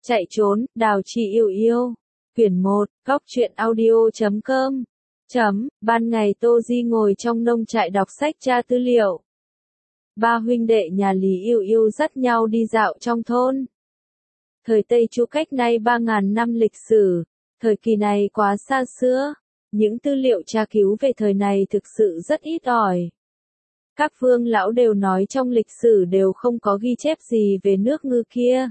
Chạy trốn, Đào Chi yêu yêu. Quyển 1, Góc truyện audio.com. Ban ngày Tô Di ngồi trong nông trại đọc sách tra tư liệu. Ba huynh đệ nhà Lý Yêu Yêu dắt nhau đi dạo trong thôn. Thời Tây Chu cách nay 3.000 năm lịch sử, thời kỳ này quá xa xưa, những tư liệu tra cứu về thời này thực sự rất ít ỏi. Các vương lão đều nói trong lịch sử đều không có ghi chép gì về nước Ngư kia.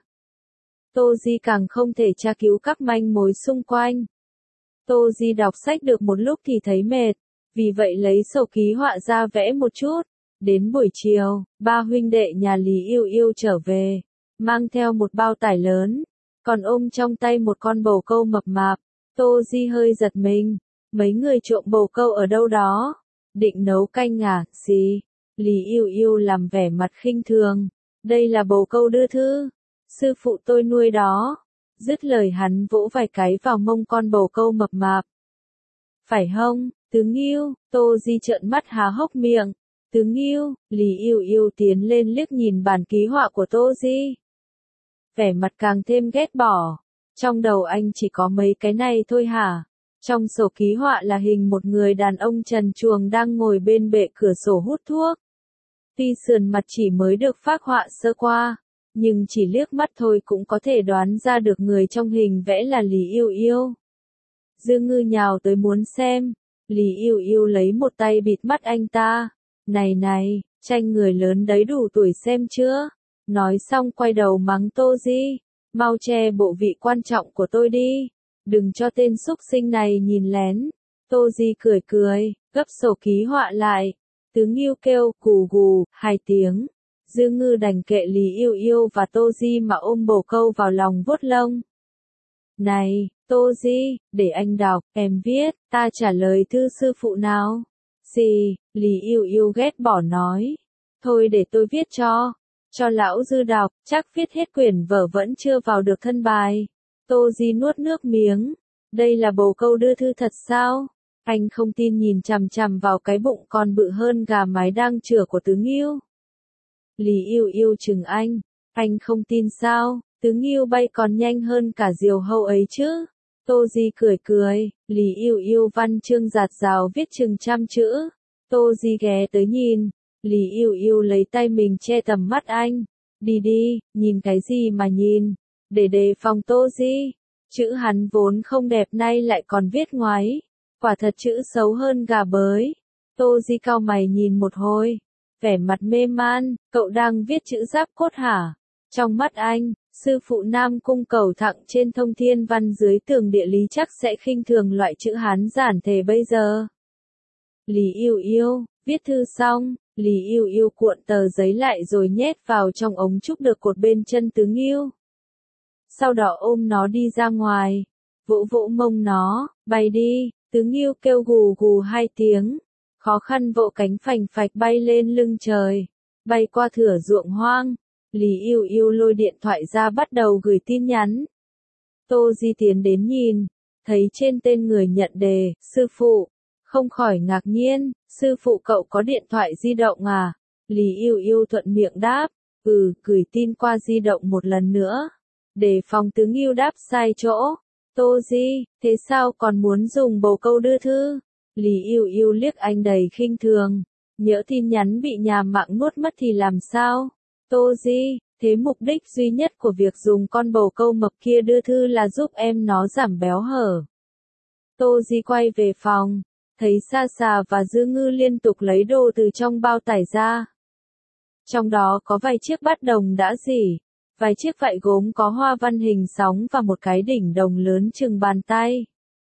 Tô Di càng không thể tra cứu các manh mối xung quanh. Tô Di đọc sách được một lúc thì thấy mệt, vì vậy lấy sổ ký họa ra vẽ một chút. Đến buổi chiều, ba huynh đệ nhà Lý Yêu Yêu trở về, mang theo một bao tải lớn, còn ôm trong tay một con bồ câu mập mạp. Tô Di hơi giật mình, mấy người trộm bồ câu ở đâu đó? Định nấu canh à, gì? Lý Yêu Yêu làm vẻ mặt khinh thường, đây là bồ câu đưa thư, sư phụ tôi nuôi đó. Dứt lời hắn vỗ vài cái vào mông con bồ câu mập mạp. Phải không, Tứ Nghiêu? Tô Di trợn mắt há hốc miệng. Tứ Nghiêu? Lý Yêu Yêu tiến lên liếc nhìn bản ký họa của Tô Di. Vẻ mặt càng thêm ghét bỏ. Trong đầu anh chỉ có mấy cái này thôi hả? Trong sổ ký họa là hình một người đàn ông trần truồng đang ngồi bên bệ cửa sổ hút thuốc. Tuy sườn mặt chỉ mới được phác họa sơ qua, nhưng chỉ liếc mắt thôi cũng có thể đoán ra được người trong hình vẽ là Lý Yêu Yêu. Dương Ngư nhào tới muốn xem, Lý Yêu Yêu lấy một tay bịt mắt anh ta. Này, tranh người lớn đấy đủ tuổi xem chưa? Nói xong quay đầu mắng Tô Di, mau che bộ vị quan trọng của tôi đi, đừng cho tên xúc sinh này nhìn lén. Tô Di cười, gấp sổ ký họa lại. Tứ Nghiêu kêu cù gù 2 tiếng. Dương Ngư đành kệ Lý Yêu Yêu và Tô Di mà ôm bồ câu vào lòng vuốt lông. Này, Tô Di, để anh đọc, em viết, ta trả lời thư sư phụ nào. Gì? Lý Yêu Yêu ghét bỏ nói. Thôi để tôi viết cho lão dư đọc, chắc viết hết quyển vở vẫn chưa vào được thân bài. Tô Di nuốt nước miếng. Đây là bồ câu đưa thư thật sao? Anh không tin nhìn chằm chằm vào cái bụng còn bự hơn gà mái đang chửa của Tứ Nghiêu. Lý Yêu Yêu chừng anh không tin sao? Tứ Nghiêu bay còn nhanh hơn cả diều hâu ấy chứ. Tô Di cười, Lý Yêu Yêu văn chương dạt dào viết chừng 100 chữ. Tô Di ghé tới nhìn, Lý Yêu Yêu lấy tay mình che tầm mắt anh. Đi, nhìn cái gì mà nhìn, để đề phòng Tô Di. Chữ hắn vốn không đẹp nay lại còn viết ngoáy, quả thật chữ xấu hơn gà bới. Tô Di cau mày nhìn một hồi, vẻ mặt mê man, cậu đang viết chữ giáp cốt hả? Trong mắt anh, sư phụ Nam Cung Cầu Thặng trên Thông Thiên Văn dưới tường địa lý chắc sẽ khinh thường loại chữ Hán giản thể bây giờ. Lý Yêu Yêu, viết thư xong, Lý Yêu Yêu cuộn tờ giấy lại rồi nhét vào trong ống trúc được cột bên chân Tứ Nghiêu. Sau đó ôm nó đi ra ngoài, vỗ mông nó, bay đi. Tứ Nghiêu kêu gù gù 2 tiếng, khó khăn vỗ cánh phành phạch bay lên lưng trời, bay qua thửa ruộng hoang. Lý Yêu Yêu lôi điện thoại ra bắt đầu gửi tin nhắn. Tô Di tiến đến nhìn, thấy trên tên người nhận đề, sư phụ, không khỏi ngạc nhiên, sư phụ cậu có điện thoại di động à? Lý Yêu Yêu thuận miệng đáp, gửi tin qua di động một lần nữa, để phòng Tứ Nghiêu đáp sai chỗ. Tô Di, thế sao còn muốn dùng bồ câu đưa thư? Lý Yêu Yêu liếc anh đầy khinh thường, nhỡ tin nhắn bị nhà mạng nuốt mất thì làm sao? Tô Di, thế mục đích duy nhất của việc dùng con bồ câu mập kia đưa thư là giúp em nó giảm béo hở. Tô Di quay về phòng, thấy Sa Sà và Dư Ngư liên tục lấy đồ từ trong bao tải ra. Trong đó có vài chiếc bát đồng đã rỉ, vài chiếc vại gốm có hoa văn hình sóng và một cái đỉnh đồng lớn chừng bàn tay.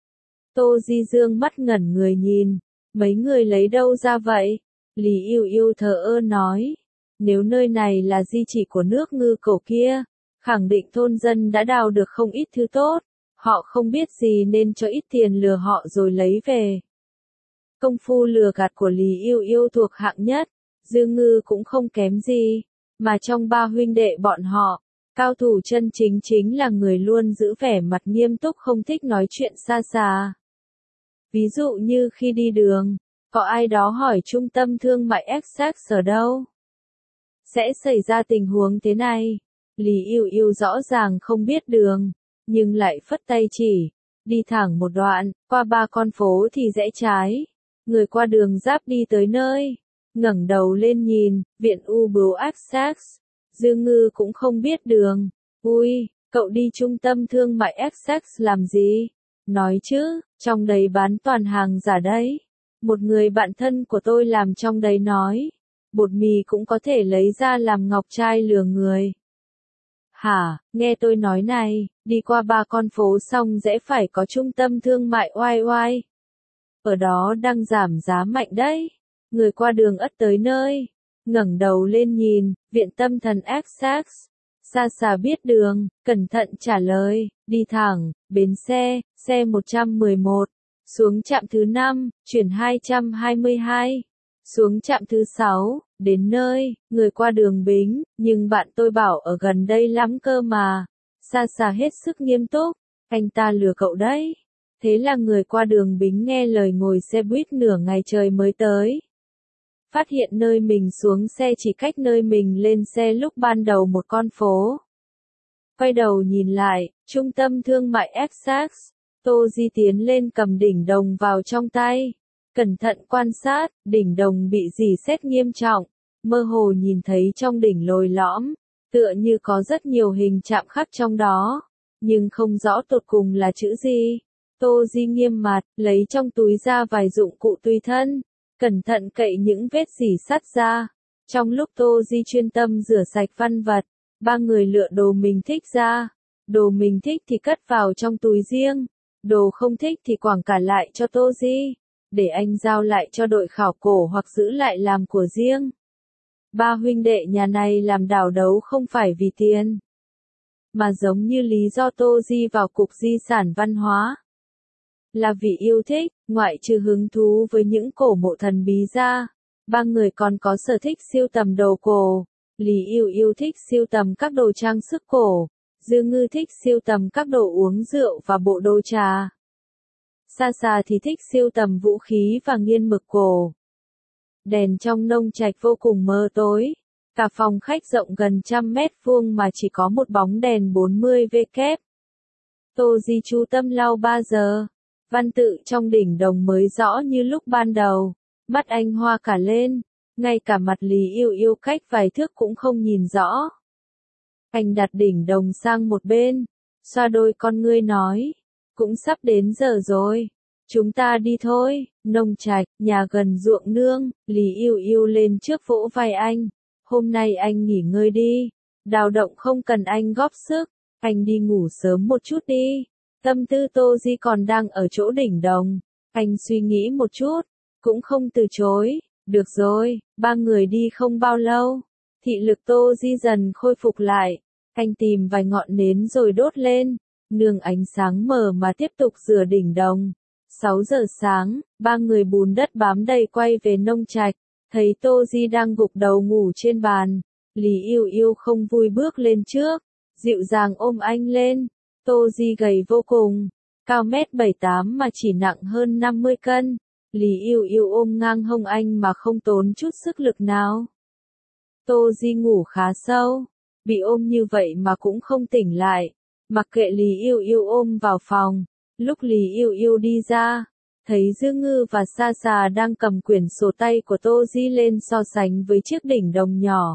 Tô Di dương mắt ngẩn người nhìn, mấy người lấy đâu ra vậy? Lý Yêu Yêu thờ ơ nói, nếu nơi này là di chỉ của nước Ngư cổ kia, khẳng định thôn dân đã đào được không ít thứ tốt, họ không biết gì nên cho ít tiền lừa họ rồi lấy về. Công phu lừa gạt của Lý Yêu Yêu thuộc hạng nhất, Dư Ngư cũng không kém gì, mà trong ba huynh đệ bọn họ, cao thủ chân chính là người luôn giữ vẻ mặt nghiêm túc không thích nói chuyện xa xà. Ví dụ như khi đi đường, có ai đó hỏi trung tâm thương mại Essex ở đâu? Sẽ xảy ra tình huống thế này. Lý Yêu Yêu rõ ràng không biết đường, nhưng lại phất tay chỉ, đi thẳng một đoạn, qua 3 con phố thì rẽ trái. Người qua đường giáp đi tới nơi, ngẩng đầu lên nhìn, viện U Bướu Essex. Dương Ngư cũng không biết đường. Ui, cậu đi trung tâm thương mại Essex làm gì? Nói chứ, trong đấy bán toàn hàng giả đấy. Một người bạn thân của tôi làm trong đấy nói, bột mì cũng có thể lấy ra làm ngọc trai lừa người. Hả, nghe tôi nói này, đi qua 3 con phố xong rẽ phải có trung tâm thương mại oai oai. Ở đó đang giảm giá mạnh đấy. Người qua đường ất tới nơi, ngẩng đầu lên nhìn, viện tâm thần Essex. Xa xa biết đường, cẩn thận trả lời, đi thẳng, bến xe 111, xuống trạm thứ 5, chuyển 222, xuống trạm thứ 6, đến nơi, người qua đường bính, nhưng bạn tôi bảo ở gần đây lắm cơ mà. Xa xa hết sức nghiêm túc, anh ta lừa cậu đấy. Thế là người qua đường bính nghe lời ngồi xe buýt nửa ngày trời mới tới. Phát hiện nơi mình xuống xe chỉ cách nơi mình lên xe lúc ban đầu 1 con phố. Quay đầu nhìn lại, trung tâm thương mại Essex, Tô Di tiến lên cầm đỉnh đồng vào trong tay. Cẩn thận quan sát, đỉnh đồng bị rỉ sét nghiêm trọng, mơ hồ nhìn thấy trong đỉnh lồi lõm, tựa như có rất nhiều hình chạm khắc trong đó, nhưng không rõ tột cùng là chữ gì. Tô Di nghiêm mặt, lấy trong túi ra vài dụng cụ tùy thân, cẩn thận cậy những vết rỉ sắt ra. Trong lúc Tô Di chuyên tâm rửa sạch văn vật, 3 người lựa đồ mình thích ra. Đồ mình thích thì cất vào trong túi riêng, đồ không thích thì quẳng cả lại cho Tô Di, để anh giao lại cho đội khảo cổ hoặc giữ lại làm của riêng. 3 huynh đệ nhà này làm đảo đấu không phải vì tiền, mà giống như lý do Tô Di vào Cục Di sản Văn hóa, là vì yêu thích, ngoại trừ hứng thú với những cổ mộ thần bí ra. 3 người còn có sở thích sưu tầm đồ cổ. Lý Yêu Yêu thích sưu tầm các đồ trang sức cổ, Dương Ngư thích sưu tầm các đồ uống rượu và bộ đồ trà. Xa xa thì thích sưu tầm vũ khí và nghiên mực cổ. Đèn trong nông trạch vô cùng mờ tối. Cả phòng khách rộng gần 100 mét vuông mà chỉ có một bóng đèn 40W. Tô Di chú tâm lau 3 giờ. Văn tự trong đỉnh đồng mới rõ như lúc ban đầu. Mắt anh hoa cả lên. Ngay cả mặt Lý Yêu Yêu cách vài thước cũng không nhìn rõ. Anh đặt đỉnh đồng sang một bên, xoa đôi con ngươi nói, cũng sắp đến giờ rồi, chúng ta đi thôi. Nông trạch, nhà gần ruộng nương. Lý Yêu Yêu lên trước vỗ vai anh, hôm nay anh nghỉ ngơi đi, đào động không cần anh góp sức, anh đi ngủ sớm một chút đi. Tâm tư Tô Di còn đang ở chỗ đỉnh đồng, anh suy nghĩ một chút, cũng không từ chối. Được rồi. 3 người đi không bao lâu, thị lực Tô Di dần khôi phục lại. Anh tìm vài ngọn nến rồi đốt lên, nương ánh sáng mờ mà tiếp tục rửa đỉnh đồng. 6 giờ sáng, 3 người bùn đất bám đầy quay về nông trạch, thấy Tô Di đang gục đầu ngủ trên bàn. Lý Yêu Yêu không vui bước lên trước, dịu dàng ôm anh lên. Tô Di gầy vô cùng, cao 1m78 mà chỉ nặng hơn 50 cân. Lý Yêu Yêu ôm ngang hông anh mà không tốn chút sức lực nào. Tô Di ngủ khá sâu, bị ôm như vậy mà cũng không tỉnh lại, mặc kệ Lý Yêu Yêu ôm vào phòng. Lúc Lý Yêu Yêu đi ra, thấy Dương Ngư và Sa Sà đang cầm quyển sổ tay của Tô Di lên so sánh với chiếc đỉnh đồng nhỏ.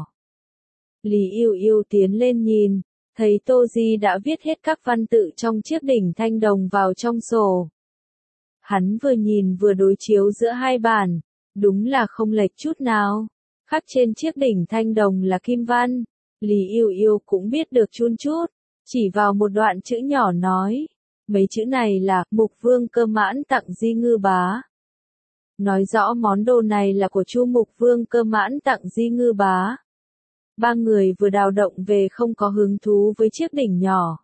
Lý Yêu Yêu tiến lên nhìn, thấy Tô Di đã viết hết các văn tự trong chiếc đỉnh thanh đồng vào trong sổ. Hắn vừa nhìn vừa đối chiếu giữa hai bản, đúng là không lệch chút nào. Khắc trên chiếc đỉnh thanh đồng là kim văn. Lý Yêu Yêu cũng biết được chun chút, chỉ vào một đoạn chữ nhỏ nói, mấy chữ này là Mục Vương Cơ Mãn tặng Di Ngư Bá. Nói rõ món đồ này là của Chu Mục Vương Cơ Mãn tặng Di Ngư Bá. 3 người vừa đào động về không có hứng thú với chiếc đỉnh nhỏ.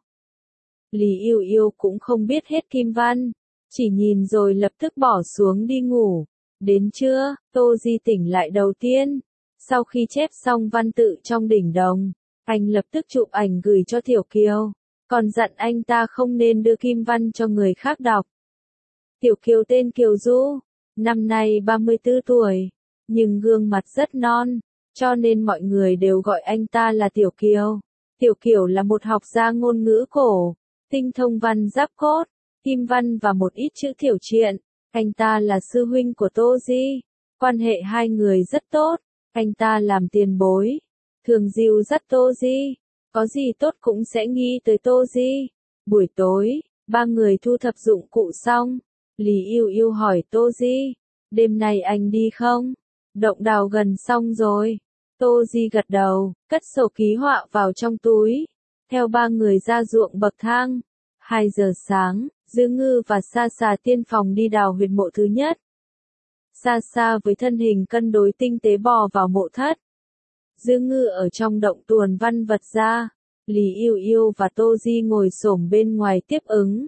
Lý Yêu Yêu cũng không biết hết kim văn, chỉ nhìn rồi lập tức bỏ xuống đi ngủ. Đến trưa, Tô Di tỉnh lại đầu tiên. Sau khi chép xong văn tự trong đỉnh đồng, anh lập tức chụp ảnh gửi cho Tiểu Kiều, còn dặn anh ta không nên đưa kim văn cho người khác đọc. Tiểu Kiều tên Kiều Du, năm nay 34 tuổi, nhưng gương mặt rất non, cho nên mọi người đều gọi anh ta là Tiểu Kiều. Tiểu Kiểu là một học gia ngôn ngữ cổ, tinh thông văn giáp cốt, kim văn và một ít chữ thiểu triện. Anh ta là sư huynh của Tô Di, quan hệ hai người rất tốt. Anh ta làm tiền bối, thường dìu dắt Tô Di, có gì tốt cũng sẽ nghĩ tới Tô Di. Buổi tối, ba người thu thập dụng cụ xong, Lý Yêu Yêu hỏi Tô Di, đêm nay anh đi không? Động đào gần xong rồi. Tô Di gật đầu, cất sổ ký họa vào trong túi, theo ba người ra ruộng bậc thang. 2 giờ sáng, Dư Ngư và Sa Sà tiên phòng đi đào huyệt mộ thứ nhất. Sa Sa với thân hình cân đối tinh tế bò vào mộ thất. Dư Ngư ở trong động tuồn văn vật ra. Lý Yêu Yêu và Tô Di ngồi xổm bên ngoài tiếp ứng.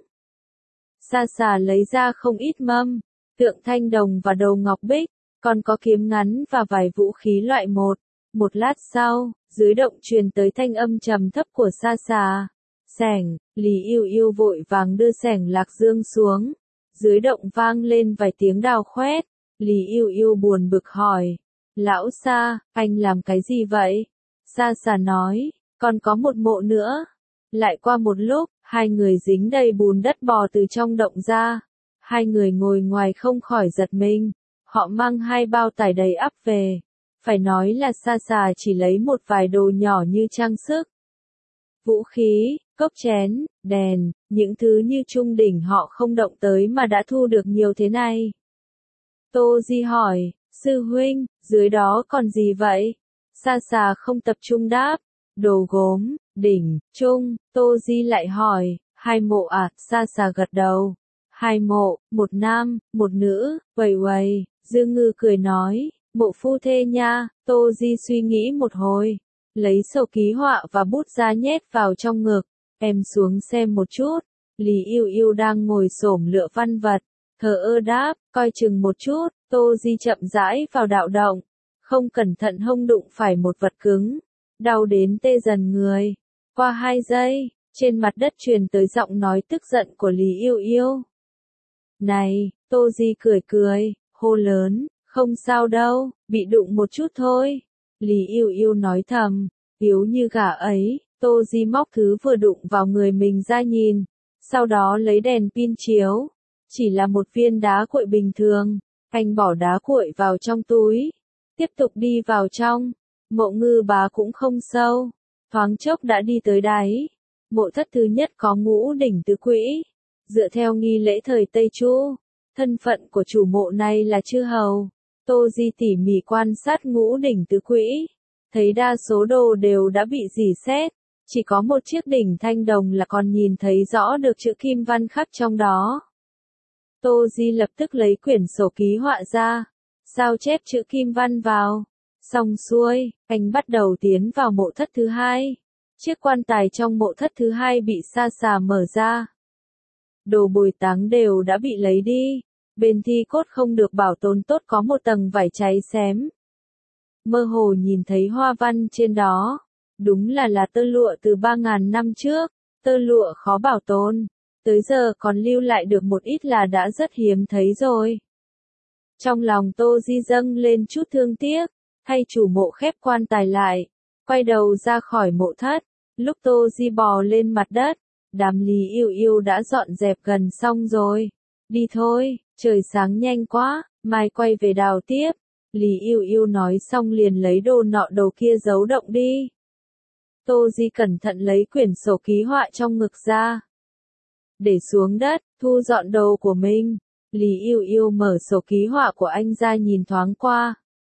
Sa Sà lấy ra không ít mâm, tượng thanh đồng và đầu ngọc bích, còn có kiếm ngắn và vài vũ khí loại một. Một lát sau, dưới động truyền tới thanh âm trầm thấp của Sa Sà. Xẻng, Lý Yêu Yêu vội vàng đưa xẻng lạc dương xuống. Dưới động vang lên vài tiếng đào khoét. Lý Yêu Yêu buồn bực hỏi. Lão Sa, anh làm cái gì vậy? Sa Sà nói, còn có một mộ nữa. Lại qua một lúc, hai người dính đầy bùn đất bò từ trong động ra. Hai người ngồi ngoài không khỏi giật mình. Họ mang 2 bao tải đầy ắp về. Phải nói là Sa Sà chỉ lấy một vài đồ nhỏ như trang sức, vũ khí, cốc chén, đèn, những thứ như trung đỉnh họ không động tới mà đã thu được nhiều thế này. Tô Di hỏi, sư huynh, dưới đó còn gì vậy? Sa Sà không tập trung đáp, đồ gốm, đỉnh, trung. Tô Di lại hỏi, 2 mộ à? Sa Sà gật đầu. 2 mộ, một nam, một nữ. Uầy uầy. Dư Ngư cười nói, mộ phu thê nha. Tô Di suy nghĩ một hồi, lấy sổ ký họa và bút ra nhét vào trong ngực. Em xuống xem một chút. Lý Yêu Yêu đang ngồi xổm lựa văn vật, thờ ơ đáp, coi chừng một chút. Tô Di chậm rãi vào đạo động, không cẩn thận hông đụng phải một vật cứng, đau đến tê dần người. Qua 2 giây, trên mặt đất truyền tới giọng nói tức giận của Lý Yêu Yêu. Này, Tô Di cười cười, hô lớn, không sao đâu, bị đụng một chút thôi. Lý Yêu Yêu nói thầm, yếu như gà ấy. Tô Di móc thứ vừa đụng vào người mình ra nhìn, sau đó lấy đèn pin chiếu. Chỉ là một viên đá cuội bình thường. Anh bỏ đá cuội vào trong túi, tiếp tục đi vào trong. Mộ Ngư Bá cũng không sâu, thoáng chốc đã đi tới đáy. Mộ thất thứ nhất có ngũ đỉnh tứ quỹ. Dựa theo nghi lễ thời Tây Chu, thân phận của chủ mộ này là chư hầu. Tô Di tỉ mỉ quan sát ngũ đỉnh tứ quỹ, thấy đa số đồ đều đã bị rỉ sét, chỉ có một chiếc đỉnh thanh đồng là còn nhìn thấy rõ được chữ kim văn khắc trong đó. Tô Di lập tức lấy quyển sổ ký họa ra, sao chép chữ kim văn vào. Xong xuôi, anh bắt đầu tiến vào mộ thất thứ hai. Chiếc quan tài trong mộ thất thứ hai bị Sa Sà mở ra. Đồ bồi táng đều đã bị lấy đi. Bên thi cốt không được bảo tồn tốt có một tầng vải cháy xém. Mơ hồ nhìn thấy hoa văn trên đó. Đúng là tơ lụa từ 3.000 năm trước. Tơ lụa khó bảo tồn. Tới giờ còn lưu lại được một ít là đã rất hiếm thấy rồi. Trong lòng Tô Di dâng lên chút thương tiếc, thay chủ mộ khép quan tài lại, quay đầu ra khỏi mộ thất. Lúc Tô Di bò lên mặt đất, đám Lý Yêu Yêu đã dọn dẹp gần xong rồi. Đi thôi, trời sáng nhanh quá, mai quay về đào tiếp. Lý Yêu Yêu nói xong liền lấy đồ nọ đồ kia giấu động đi. Tô Di cẩn thận lấy quyển sổ ký họa trong ngực ra, để xuống đất, thu dọn đồ của mình. Lý Yêu Yêu mở sổ ký họa của anh ra nhìn thoáng qua,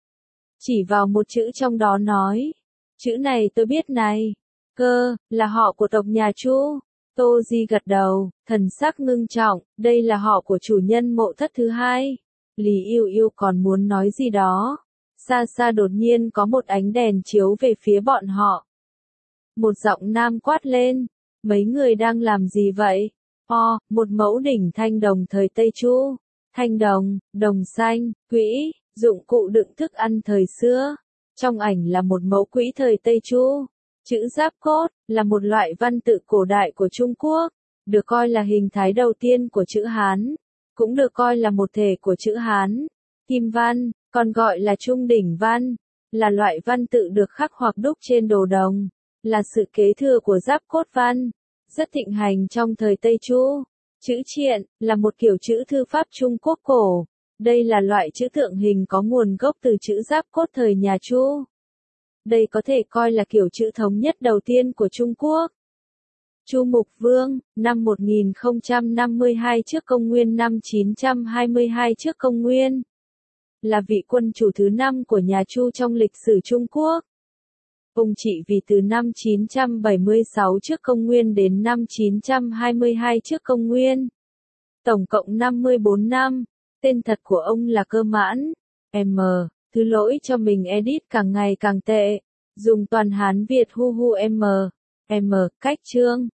chỉ vào một chữ trong đó nói, chữ này tôi biết này, cơ, là họ của tộc nhà Chu. Tô Di gật đầu, thần sắc ngưng trọng, đây là họ của chủ nhân mộ thất thứ hai. Lý Yêu Yêu còn muốn nói gì đó. Xa xa đột nhiên có một ánh đèn chiếu về phía bọn họ. Một giọng nam quát lên, mấy người đang làm gì vậy? Một mẫu đỉnh thanh đồng thời Tây Chu. Thanh đồng, đồng xanh, quỹ, dụng cụ đựng thức ăn thời xưa. Trong ảnh là một mẫu quỹ thời Tây Chu. Chữ giáp cốt, là một loại văn tự cổ đại của Trung Quốc, được coi là hình thái đầu tiên của chữ Hán, cũng được coi là một thể của chữ Hán. Kim văn, còn gọi là trung đỉnh văn, là loại văn tự được khắc hoặc đúc trên đồ đồng. là sự kế thừa của giáp cốt văn, rất thịnh hành trong thời Tây Chu. Chữ triện là một kiểu chữ thư pháp Trung Quốc cổ. Đây là loại chữ tượng hình có nguồn gốc từ chữ giáp cốt thời nhà Chu. Đây có thể coi là kiểu chữ thống nhất đầu tiên của Trung Quốc. Chu Mục Vương, năm 1052 trước công nguyên năm 922 trước công nguyên, là vị quân chủ thứ 5 của nhà Chu trong lịch sử Trung Quốc. Ông trị vì từ năm 976 trước công nguyên đến năm 922 trước công nguyên. Tổng cộng 54 năm. Tên thật của ông là Cơ Mãn. M. Thứ lỗi cho mình edit càng ngày càng tệ. Dùng toàn Hán Việt hu hu M. M. Cách chương.